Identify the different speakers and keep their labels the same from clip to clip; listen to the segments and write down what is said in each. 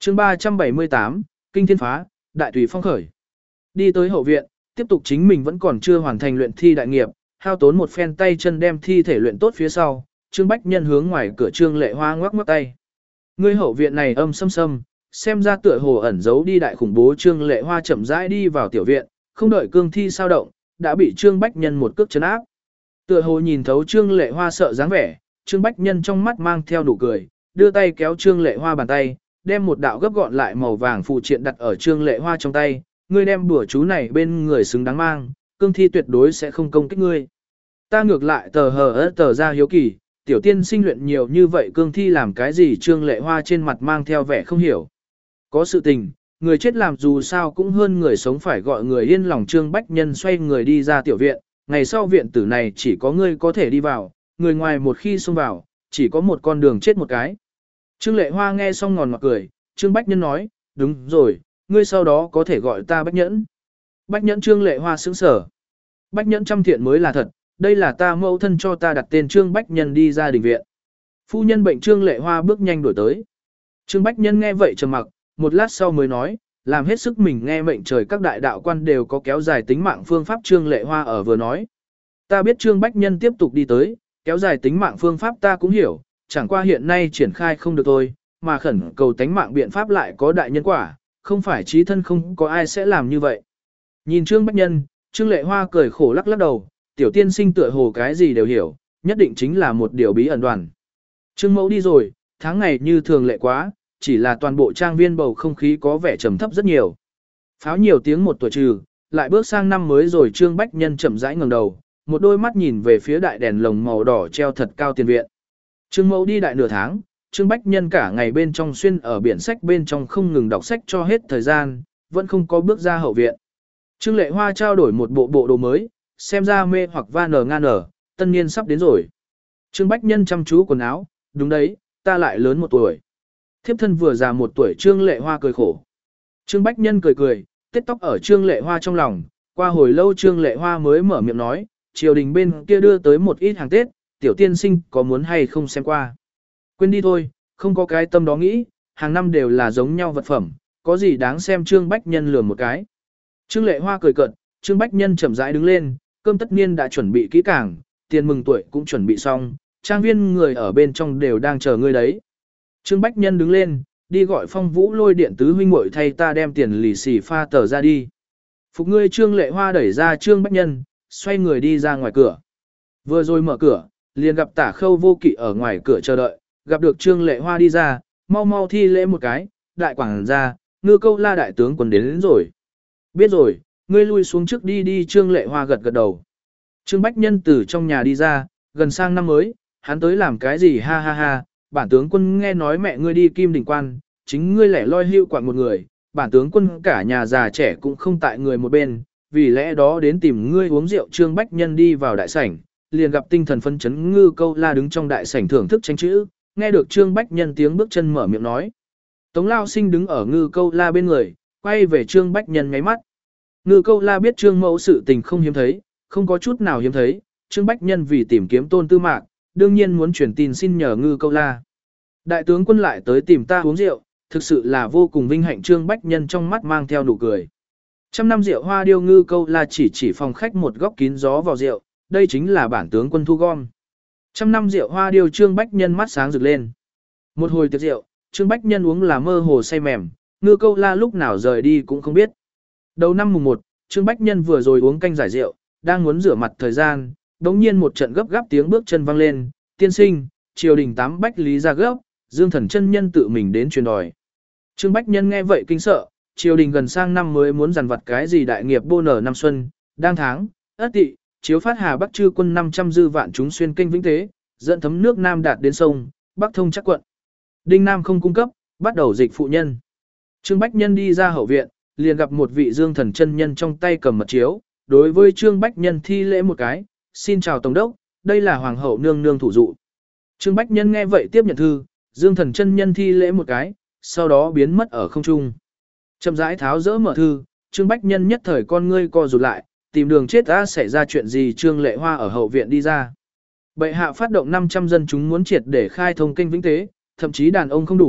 Speaker 1: chương 378, Kinh Thiên Phá, Đại Tùy Phong khởi. Đi tới hậu viện, tiếp tục chính mình vẫn còn chưa hoàn thành luyện thi đại nghiệp, hao tốn một phen tay chân đem thi thể luyện tốt phía sau, Trương Bách Nhân hướng ngoài cửa Trương Lệ Hoa ngoắc ngoắc tay. Ngươi hậu viện này âm sâm sâm, xem ra tựa hồ ẩn giấu đi đại khủng bố. Trương Lệ Hoa chậm rãi đi vào tiểu viện, không đợi cương thi sao động, đã bị Trương Bách Nhân một cước chấn áp. Tựa hồ nhìn thấu Trương Lệ Hoa sợ dáng vẻ, Trương Bách Nhân trong mắt mang theo nụ cười, đưa tay kéo Trương Lệ Hoa bàn tay, đem một đạo gấp gọn lại màu vàng phù triện đặt ở Trương Lệ Hoa trong tay, ngươi đem bùa chú này bên người xứng đáng mang, cương thi tuyệt đối sẽ không công kích ngươi. Ta ngược lại tờ ra hiếu kỳ, tiểu tiên sinh luyện nhiều như vậy cương thi làm cái gì? Trương Lệ Hoa trên mặt mang theo vẻ không hiểu. Có sự tình, người chết làm dù sao cũng hơn người sống phải gọi người yên lòng. Trương Bách Nhân xoay người đi ra tiểu viện, ngày sau viện tử này chỉ có ngươi có thể đi vào, người ngoài một khi xông vào, chỉ có một con đường chết một cái. Trương Lệ Hoa nghe xong ngòn ngọt cười, Trương Bách Nhân nói, đúng rồi, ngươi sau đó có thể gọi ta Bách Nhẫn. Bách Nhẫn. Trương Lệ Hoa sững sờ. Bách Nhẫn trăm thiện mới là thật, đây là ta mẫu thân cho ta đặt tên. Trương Bách Nhân đi ra đình viện. Phu nhân bệnh. Trương Lệ Hoa bước nhanh đổi tới. Trương Bách Nhân nghe vậy trầm mặc, một lát sau mới nói, làm hết sức mình nghe mệnh trời, các đại đạo quan đều có kéo dài tính mạng phương pháp. Trương Lệ Hoa ở vừa nói. Ta biết. Trương Bách Nhân tiếp tục đi tới, kéo dài tính mạng phương pháp ta cũng hiểu, chẳng qua hiện nay triển khai không được thôi, mà khẩn cầu tánh mạng biện pháp lại có đại nhân quả, không phải chí thân không có ai sẽ làm như vậy. Nhìn Trương Bách Nhân, Trương Lệ Hoa cười khổ lắc lắc đầu, tiểu tiên sinh tựa hồ cái gì đều hiểu, nhất định chính là một điều bí ẩn đoàn. Trương mẫu đi rồi, tháng ngày như thường lệ quá, chỉ là toàn bộ trang viên bầu không khí có vẻ trầm thấp rất nhiều. Pháo nhiều tiếng một tuổi trừ, lại bước sang năm mới rồi. Trương Bách Nhân chậm rãi ngẩng đầu, một đôi mắt nhìn về phía đại đèn lồng màu đỏ treo thật cao tiền viện. Trương mẫu đi đại nửa tháng, Trương Bách Nhân cả ngày bên trong xuyên ở biển sách bên trong không ngừng đọc sách cho hết thời gian, vẫn không có bước ra hậu viện. Trương Lệ Hoa trao đổi một bộ đồ mới, xem ra mê hoặc va nở ngan nở, tân niên sắp đến rồi. Trương Bách Nhân chăm chú quần áo, đúng đấy, ta lại lớn một tuổi. Thiếp thân vừa già một tuổi. Trương Lệ Hoa cười khổ. Trương Bách Nhân cười cười, tết tóc ở Trương Lệ Hoa trong lòng, qua hồi lâu Trương Lệ Hoa mới mở miệng nói, triều đình bên kia đưa tới một ít hàng Tết, tiểu tiên sinh có muốn hay không xem qua. Quên đi thôi, không có cái tâm đó nghĩ, hàng năm đều là giống nhau vật phẩm, có gì đáng xem. Trương Bách Nhân lườm một cái. Trương Lệ Hoa cười cợt, Trương Bách Nhân chậm rãi đứng lên, cơm tất niên đã chuẩn bị kỹ càng, tiền mừng tuổi cũng chuẩn bị xong, trang viên người ở bên trong đều đang chờ ngươi đấy. Trương Bách Nhân đứng lên, đi gọi Phong Vũ Lôi điện tứ huynh muội thay ta đem tiền lì xì pha tờ ra đi. Phục ngươi. Trương Lệ Hoa đẩy ra Trương Bách Nhân, xoay người đi ra ngoài cửa. Vừa rồi mở cửa, liền gặp Tả Khâu Vô Kỵ ở ngoài cửa chờ đợi, gặp được Trương Lệ Hoa đi ra, mau mau thi lễ một cái, đại quảng ra, Ngư Câu La đại tướng quân đến rồi. Biết rồi, ngươi lui xuống trước đi. Trương Lệ Hoa gật gật đầu. Trương Bách Nhân từ trong nhà đi ra, gần sang năm mới, hắn tới làm cái gì? Ha ha ha, bản tướng quân nghe nói mẹ ngươi đi Kim Đình Quan, chính ngươi lẻ loi hưu quạng một người, bản tướng quân cả nhà già trẻ cũng không tại người một bên, vì lẽ đó đến tìm ngươi uống rượu. Trương Bách Nhân đi vào đại sảnh, liền gặp tinh thần phấn chấn Ngư Câu La đứng trong đại sảnh thưởng thức tranh chữ, nghe được Trương Bách Nhân tiếng bước chân mở miệng nói. Tống Lao Sinh đứng ở Ngư Câu La bên người, quay về Trương Bách Nhân ngáy mắt. Ngư Câu La biết Trương mẫu sự tình không hiếm thấy, không có chút nào hiếm thấy, Trương Bách Nhân vì tìm kiếm Tôn Tư Mạc, đương nhiên muốn truyền tin xin nhờ Ngư Câu La. Đại tướng quân lại tới tìm ta uống rượu, thực sự là vô cùng vinh hạnh. Trương Bách Nhân trong mắt mang theo nụ cười. Trăm năm rượu hoa điêu. Ngư Câu La chỉ phòng khách một góc kín gió vào rượu, đây chính là bản tướng quân thu gom. Trăm năm rượu hoa điêu. Trương Bách Nhân mắt sáng rực lên. Một hồi tiệc rượu, Trương Bách Nhân uống là mơ hồ say mềm, Ngư Câu La lúc nào rời đi cũng không biết. Đầu năm mùng 1, Trương Bách Nhân vừa rồi uống canh giải rượu, đang muốn rửa mặt thời gian, đống nhiên một trận gấp gáp tiếng bước chân vang lên, tiên sinh, triều đình 8 bách lý ra gấp, Dương Thần chân nhân tự mình đến truyền đòi. Trương Bách Nhân nghe vậy kinh sợ, triều đình gần sang năm mới muốn dằn vặt cái gì đại nghiệp bô nở năm xuân, đang tháng, ất tỵ, chiếu phát Hà Bắc chư quân 500 dư vạn chúng xuyên kênh vĩnh tế, dẫn thấm nước Nam đạt đến sông, Bắc thông chắc quận. Đinh Nam không cung cấp, bắt đầu dịch phụ nhân. Trương Bách Nhân đi ra hậu viện, liền gặp một vị Dương Thần chân nhân trong tay cầm mật chiếu, đối với Trương Bách Nhân thi lễ một cái, xin chào tổng đốc, đây là hoàng hậu nương nương thủ dụ. Trương Bách Nhân nghe vậy tiếp nhận thư, Dương Thần chân nhân thi lễ một cái, sau đó biến mất ở không trung. Chậm rãi tháo dỡ mở thư, Trương Bách Nhân nhất thời con ngươi co rụt lại, tìm đường chết đã xảy ra chuyện gì. Trương Lệ Hoa ở hậu viện đi ra. Bệ hạ phát động 500 dân chúng muốn triệt để khai thông kênh vĩnh tế, thậm chí đàn ông không đủ,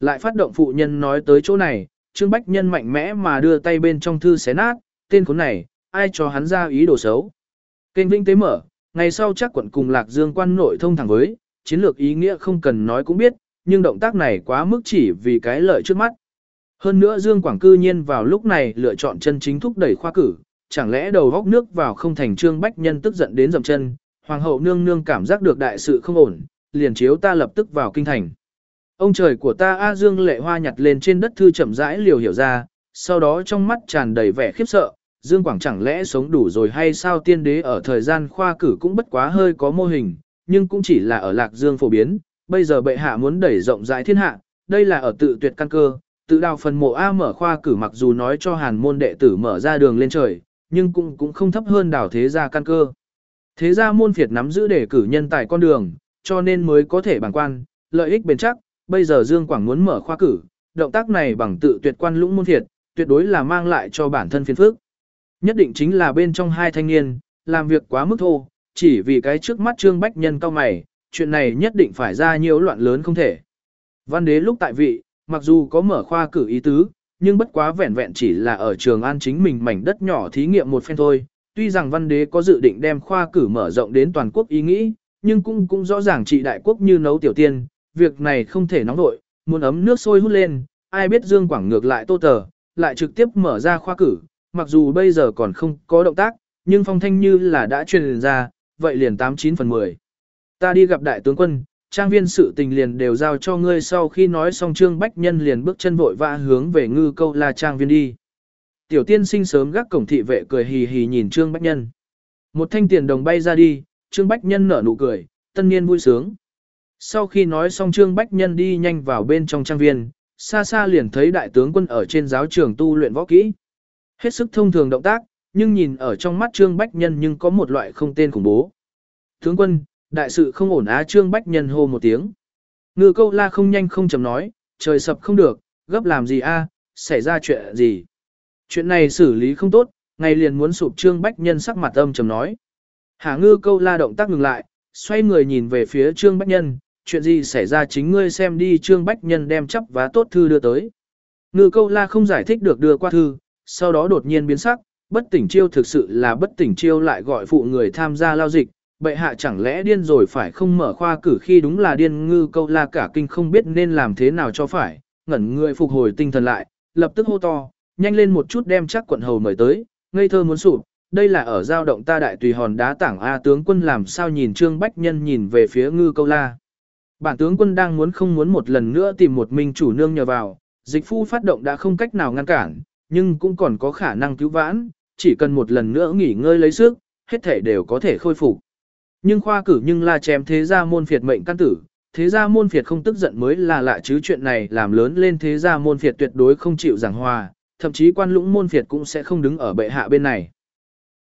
Speaker 1: Lại phát động phụ nhân nói tới chỗ này, Trương Bách Nhân mạnh mẽ mà đưa tay bên trong thư xé nát, tên khốn này, ai cho hắn ra ý đồ xấu. Kênh Vĩnh Tế mở, ngày sau chắc quận cùng Lạc Dương quan nội thông thẳng với, chiến lược ý nghĩa không cần nói cũng biết, nhưng động tác này quá mức chỉ vì cái lợi trước mắt. Hơn nữa Dương Quảng cư nhiên vào lúc này lựa chọn chân chính thúc đẩy khoa cử, chẳng lẽ đầu góc nước vào không thành. Trương Bách Nhân tức giận đến dậm chân, hoàng hậu nương nương cảm giác được đại sự không ổn, liền chiếu ta lập tức vào kinh thành. Ông trời của ta A Dương Lệ Hoa nhặt lên trên đất thư chậm rãi liều hiểu ra, sau đó trong mắt tràn đầy vẻ khiếp sợ, Dương Quảng chẳng lẽ sống đủ rồi hay sao. Tiên đế ở thời gian khoa cử cũng bất quá hơi có mô hình, nhưng cũng chỉ là ở Lạc Dương phổ biến, bây giờ bệ hạ muốn đẩy rộng rãi thiên hạ, đây là ở tự tuyệt căn cơ, tự đào phần mộ A. Mở khoa cử mặc dù nói cho hàn môn đệ tử mở ra đường lên trời, nhưng cũng không thấp hơn đảo thế gia căn cơ. Thế gia môn phiệt nắm giữ để cử nhân tài con đường, cho nên mới có thể bằng quan, lợi ích bền chắc. Bây giờ Dương Quảng muốn mở khoa cử, động tác này bằng tự tuyệt quan lũng môn phiệt, tuyệt đối là mang lại cho bản thân phiền phức. Nhất định chính là bên trong hai thanh niên, làm việc quá mức thô, chỉ vì cái trước mắt Trương Bách Nhân cao mày, chuyện này nhất định phải ra nhiều loạn lớn không thể. Văn đế lúc tại vị, mặc dù có mở khoa cử ý tứ, nhưng bất quá vẹn vẹn chỉ là ở Trường An chính mình mảnh đất nhỏ thí nghiệm một phen thôi. Tuy rằng văn đế có dự định đem khoa cử mở rộng đến toàn quốc ý nghĩ, nhưng cũng rõ ràng trị đại quốc như nấu tiểu tiên, việc này không thể nóng vội, muốn ấm nước sôi hút lên, ai biết Dương Quảng ngược lại tô tờ, lại trực tiếp mở ra khoa cử, mặc dù bây giờ còn không có động tác, nhưng phong thanh như là đã truyền ra, vậy liền 89 phần 10. Ta đi gặp đại tướng quân, trang viên sự tình liền đều giao cho ngươi. Sau khi nói xong Trương Bách Nhân liền bước chân vội vã hướng về Ngư Câu La trang viên đi. Tiểu tiên sinh sớm gác cổng thị vệ cười hì hì nhìn Trương Bách Nhân. Một thanh tiền đồng bay ra đi, Trương Bách Nhân nở nụ cười, tân niên vui sướng. Sau khi nói xong Trương Bách Nhân đi nhanh vào bên trong trang viên, xa xa liền thấy đại tướng quân ở trên giáo trường tu luyện võ kỹ. Hết sức thông thường động tác, nhưng nhìn ở trong mắt Trương Bách Nhân nhưng có một loại không tên khủng bố. Tướng quân, đại sự không ổn á. Trương Bách Nhân hô một tiếng. Ngư Câu La không nhanh không chậm nói, trời sập không được, gấp làm gì a? Xảy ra chuyện gì? Chuyện này xử lý không tốt, ngày liền muốn sụp. Trương Bách Nhân sắc mặt âm trầm nói. Hà Ngư Câu La động tác ngừng lại, xoay người nhìn về phía Trương Bách Nhân, chuyện gì xảy ra chính ngươi xem đi. Trương Bách Nhân đem chắp vá tốt thư đưa tới. Ngư Câu La không giải thích được đưa qua thư, sau đó đột nhiên biến sắc, bất tỉnh chiêu thực sự là bất tỉnh chiêu lại gọi phụ người tham gia lao dịch, bệ hạ chẳng lẽ điên rồi phải không mở khoa cử khi đúng là điên. Ngư Câu La cả kinh không biết nên làm thế nào cho phải, ngẩn người phục hồi tinh thần lại, lập tức hô to, nhanh lên một chút đem chắc quận hầu mời tới, ngây thơ muốn sụp, đây là ở giao động ta đại tùy hòn đá tảng A. Tướng quân làm sao nhìn Trương Bách Nhân nhìn về phía Ngư Câu La. Bản tướng quân đang muốn không muốn một lần nữa tìm một minh chủ nương nhờ vào, dịch phu phát động đã không cách nào ngăn cản, nhưng cũng còn có khả năng cứu vãn, chỉ cần một lần nữa nghỉ ngơi lấy sức, hết thể đều có thể khôi phục. Nhưng khoa cử nhưng là chém thế gia môn phiệt mệnh căn tử, thế gia môn phiệt không tức giận mới là lạ chứ. Chuyện này làm lớn lên thế gia môn phiệt tuyệt đối không chịu giảng hòa, thậm chí quan lũng môn phiệt cũng sẽ không đứng ở bệ hạ bên này.